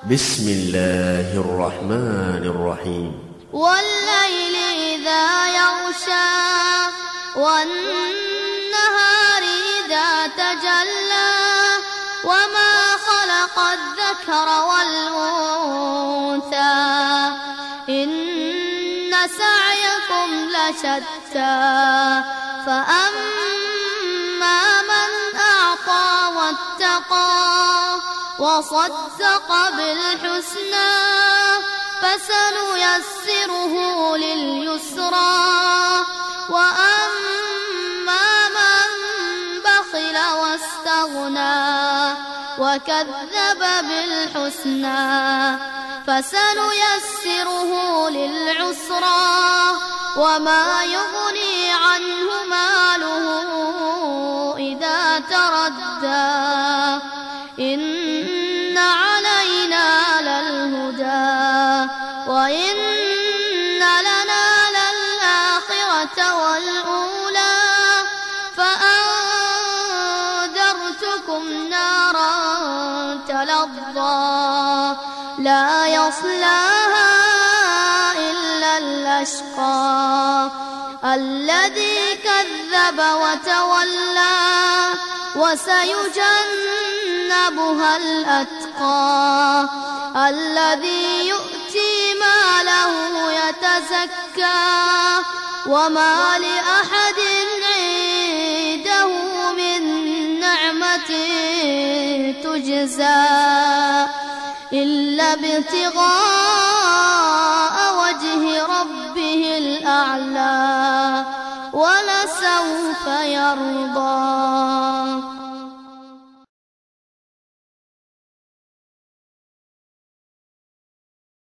بسم الله الرحمن الرحيم. والليل إذا يغشى والنهار إذا تجلى وما خلق الذكر والأنثى إن سعيكم لشتى فأما من أعطى واتقى وصدق بالحسنى فسنيسره لليسرى وأما من بخل واستغنى وكذب بالحسنى فسنيسره للعسرى وما يغني عنه ماله إذا تردى إن علينا للهدى وإن لنا للآخرة والأولى فأنذرتكم نارا تلظى لا يصلاها إلا الأشقى الذي كذب وتولى وسيجنبها الأتقى الذي يؤتي ماله يتزكى وما لأحد عنده من نعمة تجزى إلا ابتغاء وجه ربه الأعلى ولسوف يرضى.